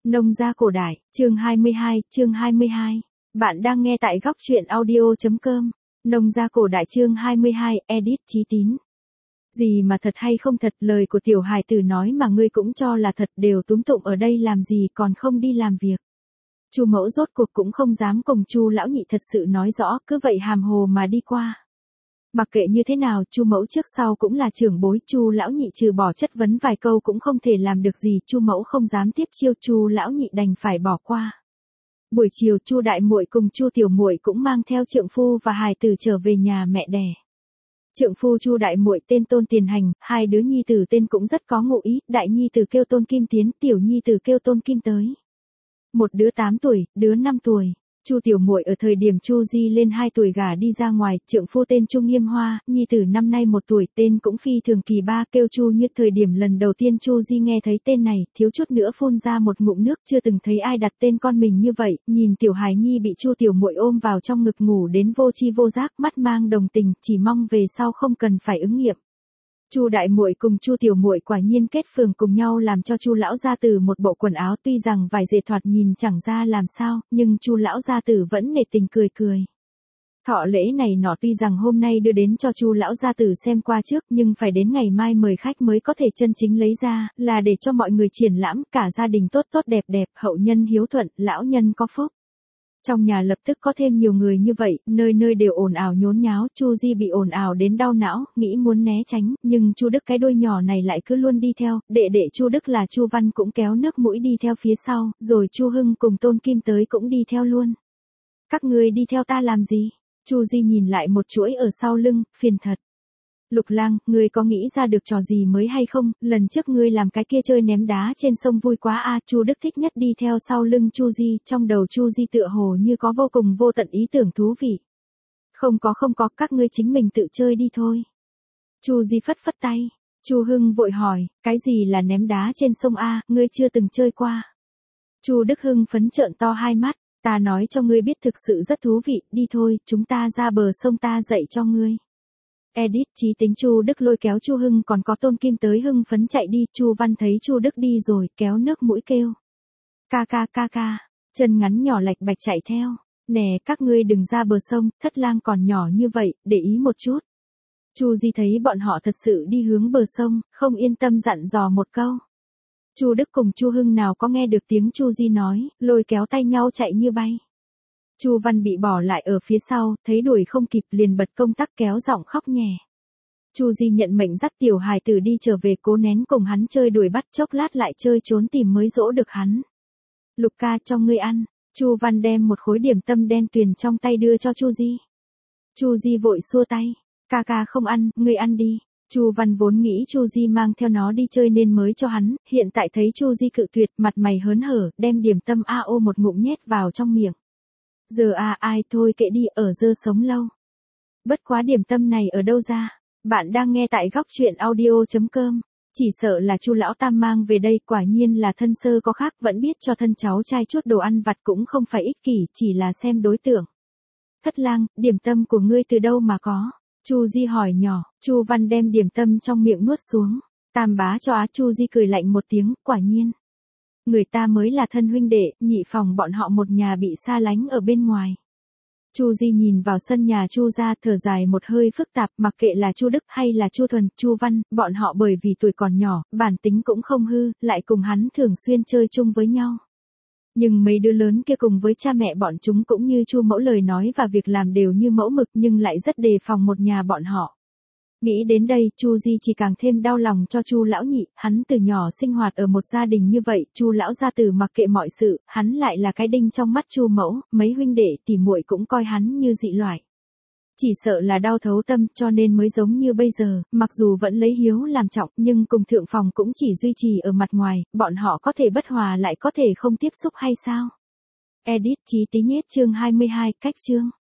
Nông gia cổ đại, chương 22. Bạn đang nghe tại góc truyện audio.com. Nông gia cổ đại chương 22, edit Chí Tín. Gì mà thật hay không thật, lời của tiểu hài tử nói mà ngươi cũng cho là thật, đều túm tụng ở đây làm gì còn không đi làm việc. Chu mẫu rốt cuộc cũng không dám cùng Chu lão nhị thật sự nói rõ, cứ vậy hàm hồ mà đi qua. Mặc kệ như thế nào, Chu mẫu trước sau cũng là trưởng bối, Chu lão nhị trừ bỏ chất vấn vài câu cũng không thể làm được gì, Chu mẫu không dám tiếp chiêu, Chu lão nhị đành phải bỏ qua. Buổi chiều, Chu đại muội cùng Chu tiểu muội cũng mang theo trượng phu và hài tử trở về nhà mẹ đẻ. Trượng phu Chu đại muội tên Tôn Tiền Hành, hai đứa nhi tử tên cũng rất có ngụ ý, đại nhi tử kêu Tôn Kim Tiến, tiểu nhi tử kêu Tôn Kim Tới. Một đứa 8 tuổi, đứa 5 tuổi. Chu tiểu muội ở thời điểm Chu Di lên 2 tuổi gả đi ra ngoài, trượng phu tên Chu Nghiêm Hoa, nhi tử năm nay 1 tuổi, tên cũng phi thường kỳ ba, kêu Chu Như. Thời điểm lần đầu tiên Chu Di nghe thấy tên này, thiếu chút nữa phun ra một ngụm nước, chưa từng thấy ai đặt tên con mình như vậy, nhìn tiểu hài nhi bị Chu tiểu muội ôm vào trong ngực ngủ đến vô tri vô giác, mắt mang đồng tình, chỉ mong về sau không cần phải ứng nghiệm. Chu đại muội cùng Chu tiểu muội quả nhiên kết phường cùng nhau làm cho Chu lão gia tử một bộ quần áo, tuy rằng vải dệt thoạt nhìn chẳng ra làm sao, nhưng Chu lão gia tử vẫn nể tình cười cười. Thọ lễ này nọ tuy rằng hôm nay đưa đến cho Chu lão gia tử xem qua trước, nhưng phải đến ngày mai mời khách mới có thể chân chính lấy ra, là để cho mọi người triển lãm, cả gia đình tốt tốt đẹp đẹp, hậu nhân hiếu thuận, lão nhân có phúc. Trong nhà lập tức có thêm nhiều người như vậy, nơi nơi đều ồn ào nhốn nháo, Chu Di bị ồn ào đến đau não, nghĩ muốn né tránh, nhưng Chu Đức cái đôi nhỏ này lại cứ luôn đi theo, đệ Chu Đức là Chu Văn cũng kéo nước mũi đi theo phía sau, rồi Chu Hưng cùng Tôn Kim Tới cũng đi theo luôn. Các ngươi đi theo ta làm gì? Chu Di nhìn lại một chuỗi ở sau lưng, phiền thật. Lục Lang, ngươi có nghĩ ra được trò gì mới hay không? Lần trước ngươi làm cái kia chơi ném đá trên sông vui quá a. Chu Đức thích nhất đi theo sau lưng Chu Di, trong đầu Chu Di tựa hồ như có vô cùng vô tận ý tưởng thú vị. Không có, các ngươi chính mình tự chơi đi thôi. Chu Di phất phất tay. Chu Hưng vội hỏi, cái gì là ném đá trên sông a, ngươi chưa từng chơi qua. Chu Đức hưng phấn trợn to hai mắt, ta nói cho ngươi biết thực sự rất thú vị, đi thôi, chúng ta ra bờ sông ta dạy cho ngươi. Edit Chí Tính. Chu Đức lôi kéo Chu Hưng còn có Tôn Kim Tới hưng phấn chạy đi, Chu Văn thấy Chu Đức đi rồi, kéo nước mũi kêu. Ca, chân ngắn nhỏ lạch bạch chạy theo. Nè, các ngươi đừng ra bờ sông, Thất Lang còn nhỏ như vậy, để ý một chút. Chu Di thấy bọn họ thật sự đi hướng bờ sông, không yên tâm dặn dò một câu. Chu Đức cùng Chu Hưng nào có nghe được tiếng Chu Di nói, lôi kéo tay nhau chạy như bay. Chu Văn bị bỏ lại ở phía sau, thấy đuổi không kịp liền bật công tắc kéo giọng khóc nhè. Chu Di nhận mệnh dắt tiểu hài tử đi trở về, cố nén cùng hắn chơi đuổi bắt, chốc lát lại chơi trốn tìm mới dỗ được hắn. Lục ca, cho ngươi ăn. Chu Văn đem một khối điểm tâm đen tuyền trong tay đưa cho Chu Di. Chu Di vội xua tay. Ca không ăn, ngươi ăn đi. Chu Văn vốn nghĩ Chu Di mang theo nó đi chơi nên mới cho hắn, hiện tại thấy Chu Di cự tuyệt, mặt mày hớn hở, đem điểm tâm AO một ngụm nhét vào trong miệng. Giờ ai thôi kệ đi, ở dơ sống lâu. Bất quá điểm tâm này ở đâu ra? Bạn đang nghe tại góc truyện audio.com. Chỉ sợ là Chu lão tam mang về đây, quả nhiên là thân sơ có khác, vẫn biết cho thân cháu trai chút đồ ăn vặt cũng không phải ích kỷ, chỉ là xem đối tượng. Thất Lang, điểm tâm của ngươi từ đâu mà có? Chu Di hỏi nhỏ. Chu Văn đem điểm tâm trong miệng nuốt xuống. Tam bá cho á. Chu Di cười lạnh một tiếng, quả nhiên. Người ta mới là thân huynh đệ, nhị phòng bọn họ một nhà bị xa lánh ở bên ngoài. Chu Di nhìn vào sân nhà Chu gia, thở dài một hơi phức tạp, mặc kệ là Chu Đức hay là Chu Thuần, Chu Văn, bọn họ bởi vì tuổi còn nhỏ, bản tính cũng không hư, lại cùng hắn thường xuyên chơi chung với nhau. Nhưng mấy đứa lớn kia cùng với cha mẹ bọn chúng cũng như Chu mẫu, lời nói và việc làm đều như mẫu mực, nhưng lại rất đề phòng một nhà bọn họ. Nghĩ đến đây, Chu Di chỉ càng thêm đau lòng cho Chu lão nhị, hắn từ nhỏ sinh hoạt ở một gia đình như vậy, Chu lão gia tử mặc kệ mọi sự, hắn lại là cái đinh trong mắt Chu mẫu, mấy huynh đệ tỉ muội cũng coi hắn như dị loại. Chỉ sợ là đau thấu tâm, cho nên mới giống như bây giờ, mặc dù vẫn lấy hiếu làm trọng, nhưng cùng thượng phòng cũng chỉ duy trì ở mặt ngoài, bọn họ có thể bất hòa lại có thể không tiếp xúc hay sao? Edit Chí Tí nhết chương 22, cách chương.